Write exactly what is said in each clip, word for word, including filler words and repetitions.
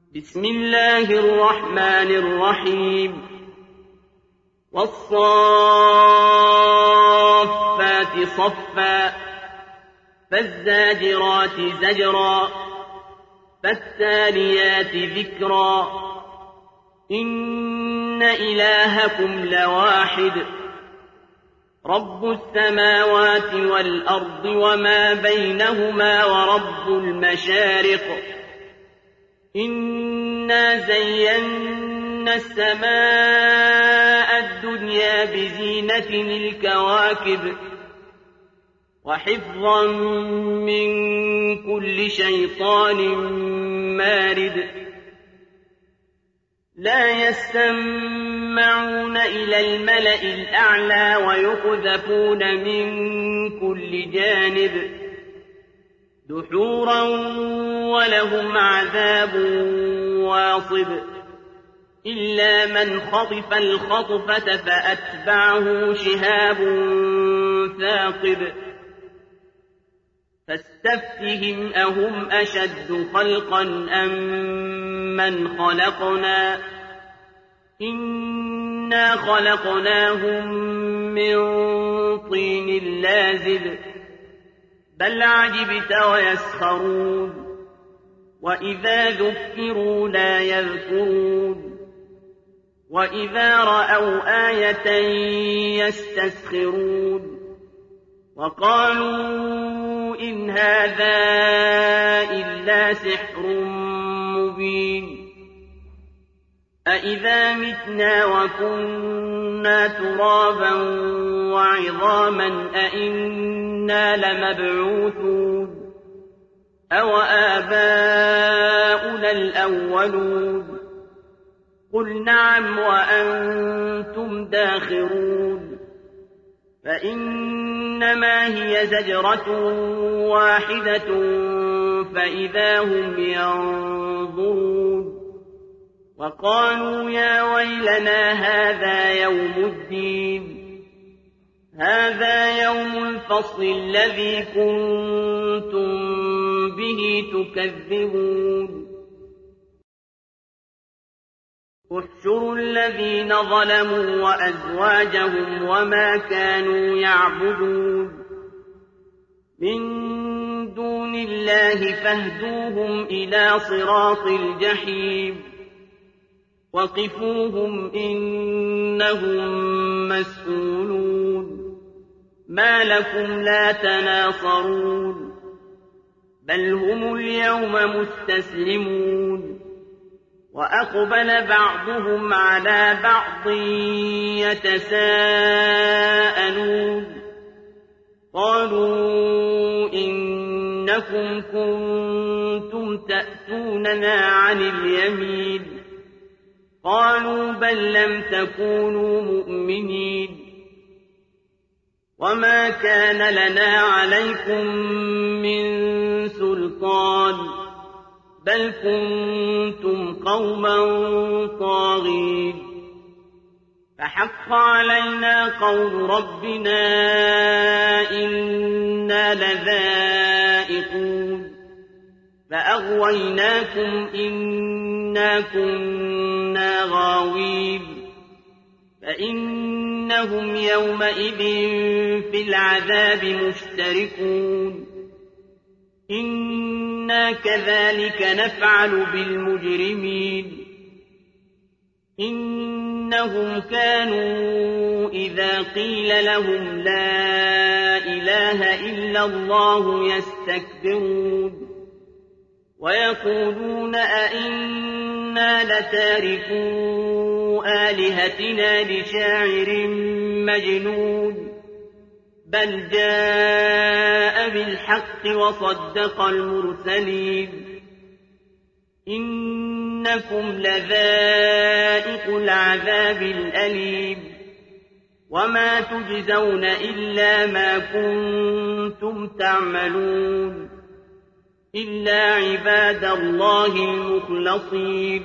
بسم الله الرحمن الرحيم والصافات صفا فالزاجرات زجرا فالتاليات ذكرا إن إلهكم لواحد رب السماوات والأرض وما بينهما ورب المشارق إنا زينا السماء الدنيا بزينة الكواكب وحفظا من كل شيطان مارد لا يستمعون إلى الملأ الأعلى ويقذفون من كل جانب دحورا ولهم عذاب واصب إلا من خطف الخطفة فأتبعه شهاب ثاقب فاستفتهم أهم أشد خلقا أم من خلقنا إنا خلقناهم من طين لازب بل عجبت ويسخرون وإذا ذكروا لا يذكرون وإذا رأوا آية يستسخرون وقالوا إن هذا إلا سحر مبين أإذا متنا وكنا ترابا وعظاما أإنا لمبعوثون أو آباؤنا الأولون قل نعم وأنتم داخرون فإنما هي زجرة واحدة فإذا هم ينظرون وقالوا يا ويلنا هذا يوم الدين هذا يوم الفصل الذي كنتم به تكذبون احشروا الذين ظلموا وأزواجهم وما كانوا يعبدون من دون الله فاهدوهم إلى صراط الجحيم وقفوهم إنهم مسؤولون ما لكم لا تناصرون بل هم اليوم مستسلمون وأقبل بعضهم على بعض يتساءلون قالوا إنكم كنتم تأتوننا عن اليمين قالوا بل لم تكونوا مؤمنين وما كان لنا عليكم من سلطان بل كنتم قوما طاغين فحق علينا قول ربنا إنا لذائقون فأغويناكم إنا كنا غاوين فإنهم يومئذ في العذاب مشتركون إنا كذلك نفعل بالمجرمين إنهم كانوا إذا قيل لهم لا إله إلا الله يستكبرون ويقولون أئنا لتاركو آلهتنا لشاعر مجنون بل جاء بالحق وصدق المرسلين إنكم لذائق العذاب الأليم وما تجزون إلا ما كنتم تعملون إلا عباد الله المخلصين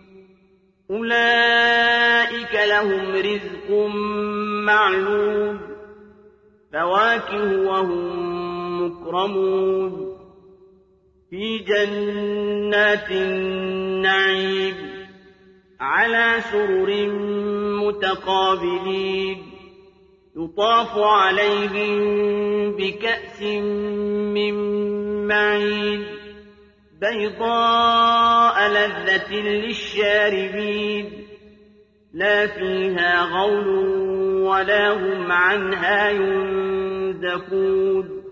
أولئك لهم رزق معلوم فواكه وهم مكرمون في جنات النعيم على سرر متقابلين يطاف عليهم بكأس من معين بيضاء لذة للشاربين لا فيها غول ولا هم عنها ينزفون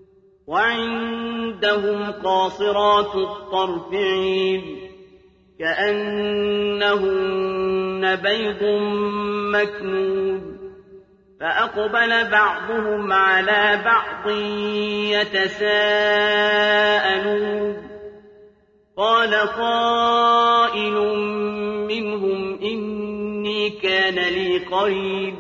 وعندهم قاصرات الطرف عين كأنهن بيض مكنون فأقبل بعضهم على بعض يتساءلون قال قائل منهم إني كان لي قريب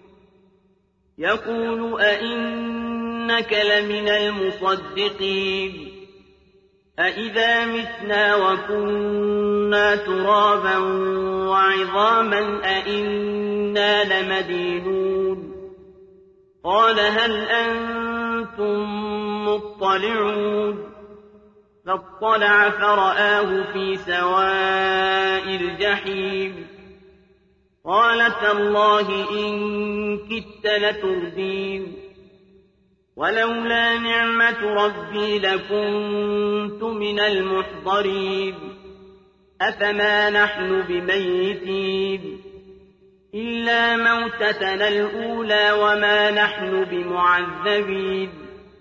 يقول أئنك لمن المصدقين أئذا متنا وكنا ترابا وعظاما أئنا لمدينون قال هل أنتم مطلعون فاطلع فرآه في سواء الجحيم قال تالله إن كدت لتردين ولولا نعمة ربي لكنت من المحضرين أفما نحن بميتين إلا موتتنا الأولى وما نحن بمعذبين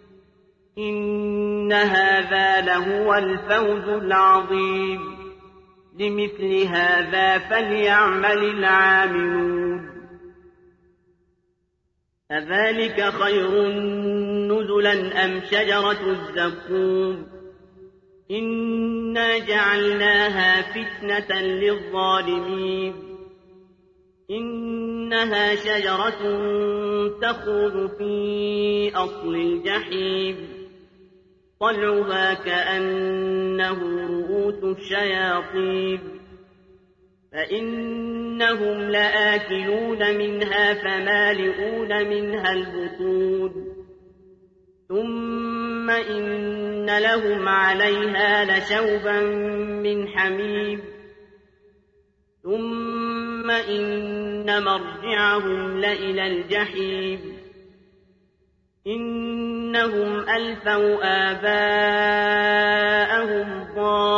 إن هذا لهو الفوز العظيم لمثل هذا فليعمل العاملون أذلك خير نزلا أم شجرة الزقوم إنا جعلناها فتنة للظالمين إنها شجرة تخرج في أصل الجحيم طلعها كأنه رؤوس الشياطين فإنهم لآكلون منها فمالئون منها البطون ثم إن لهم عليها لشوبا من حميم ثم إن مرجعهم لإلى الجحيم إنهم ألفوا آباءهم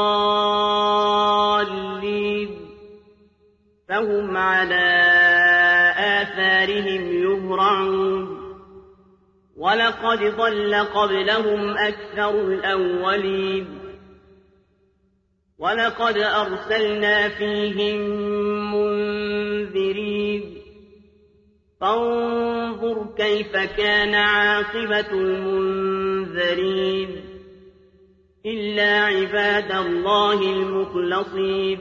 ضالين فهم على آثارهم يهرعون ولقد ضل قبلهم أكثر الأولين ولقد أرسلنا فيهم منذرين فانظر كيف كان عاقبة المنذرين إلا عباد الله المخلصين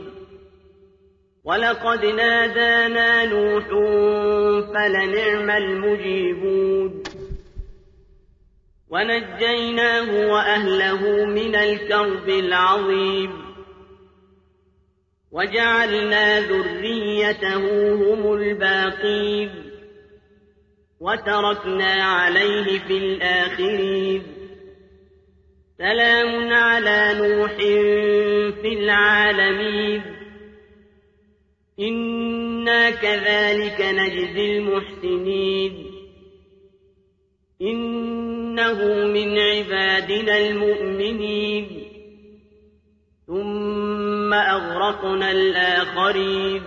ولقد نادانا نوح فلنعم المجيبون ونجيناه وأهله من الكرب العظيم وجعلنا ذريته هم الباقين وتركنا عليه في الآخرين سلام على نوح في العالمين إنا كذلك نجزي المحسنين إنه من عبادنا المؤمنين ثم أغرقنا الآخرين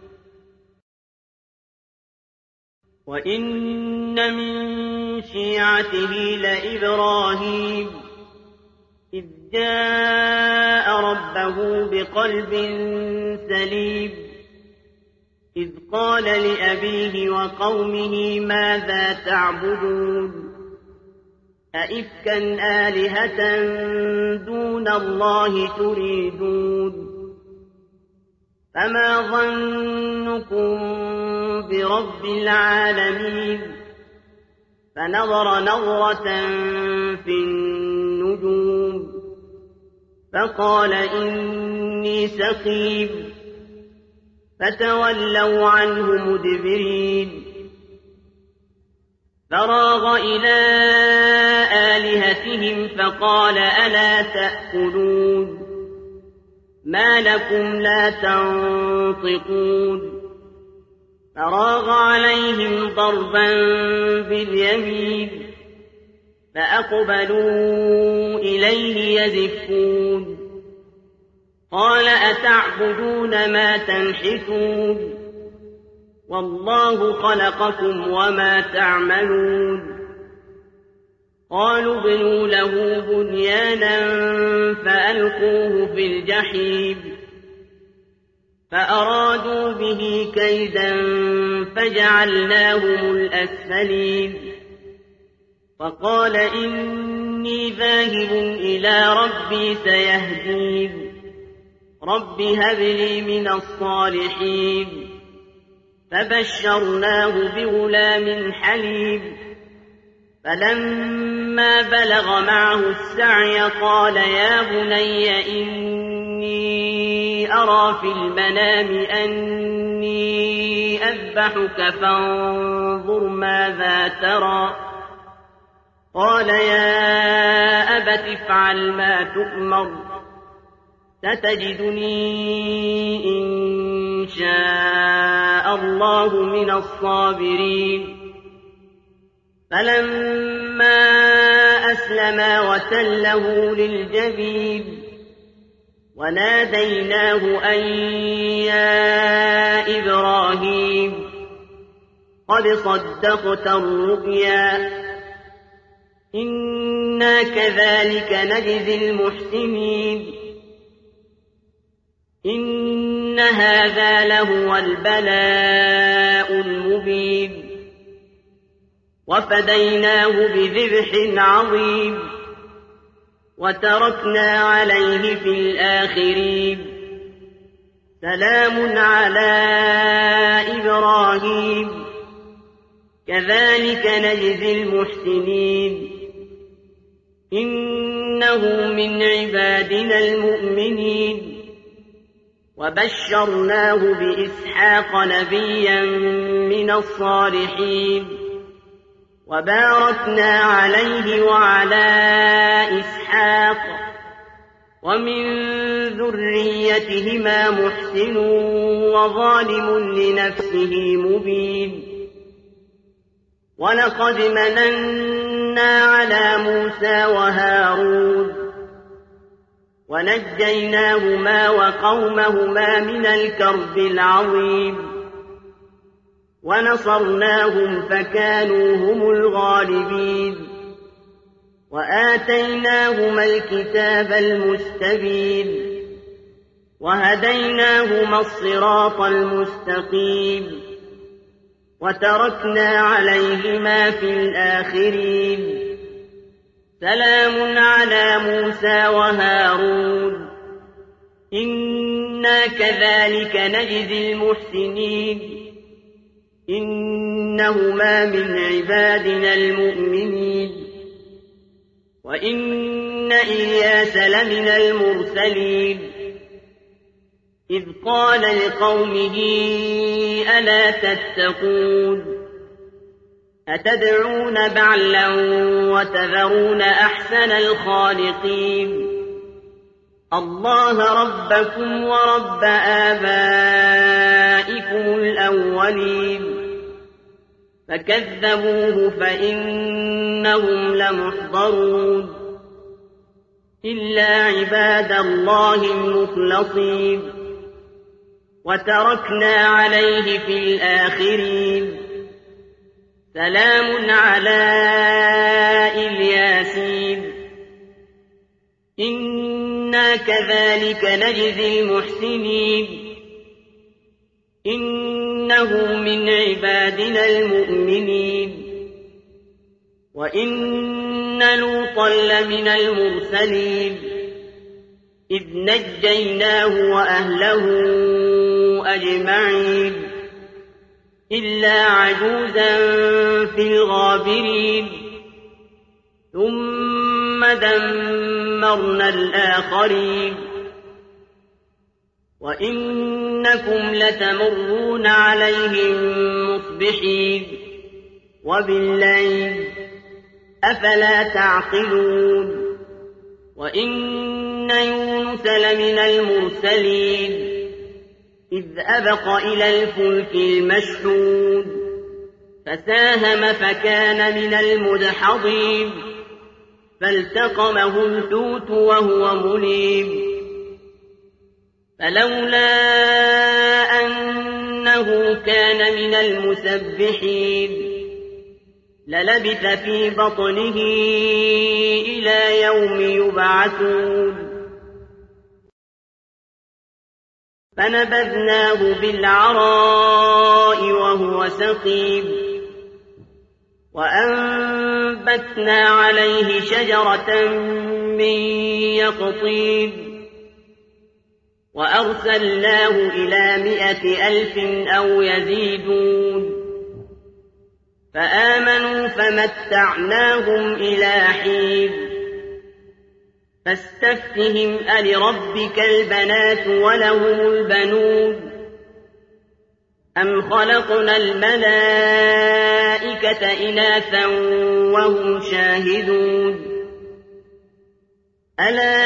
وإن من شيعته لإبراهيم إذ جاء ربه بقلب سليم إذ قال لأبيه وقومه ماذا تعبدون أئفكا آلهة دون الله تريدون فما ظنكم برب العالمين فنظر نظرة في النجوم فقال إني سقيم فتولوا عنه مدبرين فراغ إلى آلهتهم فقال ألا تأكلون ما لكم لا تنطقون فراغ عليهم ضربا باليمين فأقبلوا إليه يزفون قال أتعبدون ما تنحتون والله خلقكم وما تعملون قالوا ابنوا له بنيانا فألقوه في الجحيم فأرادوا به كيدا فجعلناهم الأسفلين فقال إني ذاهب إلى ربي سيهدين رب هب لي من الصالحين فبشرناه بغلام حليم فلما بلغ معه السعي قال يا بني إني أرى في المنام أني أذبحك فانظر ماذا ترى قال يا أبت افعل ما تؤمر ستجدني إن شاء الله من الصابرين فلما أسلما وتله للجبين وناديناه أن يا إبراهيم قد صدقت الرؤيا إنا كذلك نجزي المحسنين إن هذا لهو البلاء المبين وفديناه بذبح عظيم وتركنا عليه في الآخرين سلام على إبراهيم كذلك نجزي المحسنين إنه من عبادنا المؤمنين وبشرناه بإسحاق نبيا من الصالحين وباركنا عليه وعلى إسحاق ومن ذريتهما محسن وظالم لنفسه مبين ولقد مننا على موسى وهارون ونجيناهما وقومهما من الكرب العظيم ونصرناهم فكانوا هم الغالبين وآتيناهما الكتاب المستبين وهديناهما الصراط المستقيم وتركنا عليهما في الآخرين سلام على موسى وهارون إنا كذلك نجزي المحسنين إنهما من عبادنا المؤمنين وإن إلياس لمن المرسلين إذ قال لقومه ألا تتقون أتدعون بعلا وتذرون أحسن الخالقين الله ربكم ورب آبائكم الأولين فكذبوه فإنهم لمحضرون إلا عباد الله المخلصين وتركنا عليه في الآخرين سلام على الياسين إنا كذلك نجزي المحسنين إنه من عبادنا المؤمنين وإن لوطا لمن المرسلين إذ نجيناه وأهله أجمعين إلا عجوزا في الغابرين ثم دمرنا الآخرين وإنكم لتمرون عليهم مصبحين وبالليل أفلا تعقلون وإن يونس لمن المرسلين إذ أبق إلى الفلك المشحون فساهم فكان من المدحضين فالتقمه الحوت وهو مليم فلولا أنه كان من المسبحين للبث في بطنه إلى يوم يبعثون فنبذناه بالعراء وهو سقيم وأنبتنا عليه شجرة من يقطين وأرسلناه إلى مائة ألف أو يزيدون فآمنوا فمتعناهم إلى حين فاستفتهم ألربك البنات ولهم البنون أم خلقنا الملائكة إناثا وهم شاهدون ألا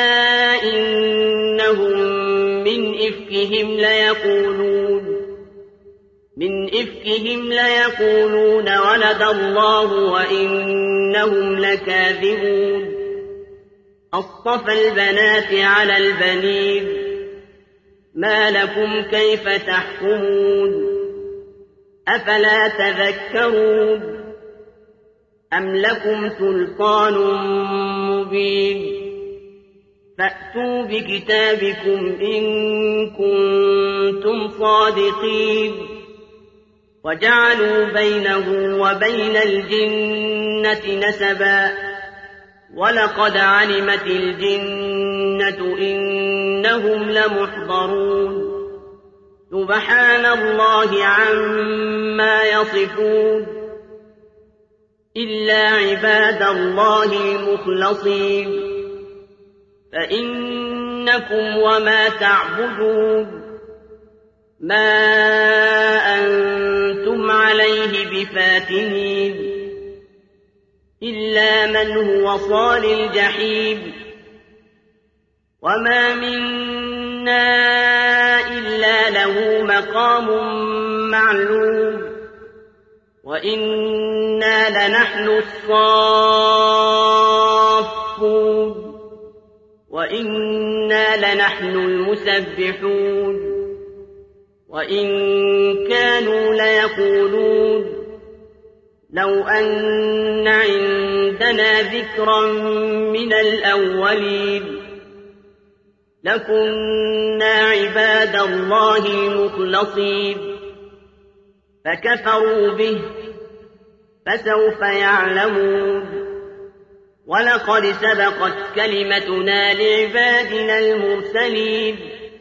إنهم من إفكهم ليقولون من إفكهم ليقولون ولد الله وإنهم لكاذبون أصطفى البنات على البنين ما لكم كيف تحكمون أفلا تذكرون أم لكم سلطان مبين فأتوا بكتابكم إن كنتم صادقين وجعلوا بينه وبين الجنة نسبا ولقد علمت الجنة إنهم لمحضرون سبحان الله عما يصفون إلا عباد الله المخلصين فإنكم وما تعبدون ما أنتم عليه بفاتنين إلا من هو صال الجحيم وما منا إلا له مقام معلوم وإنا لنحن الصافون وإنا لنحن المسبحون وإن كانوا ليقولون لو أن عندنا ذكرا من الأولين لكنا عباد الله المخلصين فكفروا به فسوف يعلمون ولقد سبقت كلمتنا لعبادنا المرسلين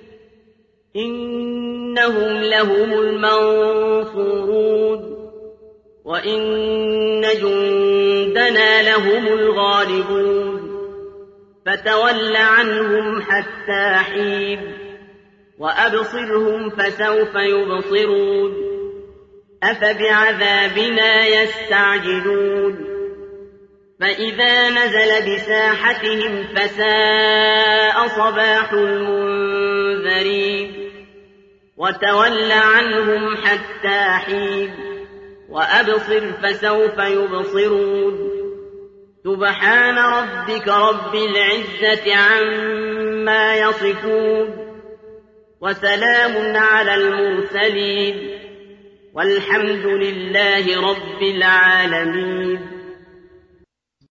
إنهم لهم المنصورون وإن جندنا لهم الغالبون فتول عنهم حتى حين وأبصرهم فسوف يبصرون أفبعذابنا يستعجلون فإذا نزل بساحتهم فساء صباح المنذرين وتول عنهم حتى حين وأبصر فسوف يبصرون سبحان ربك رب العزة عما يصفون وسلام على المرسلين والحمد لله رب العالمين.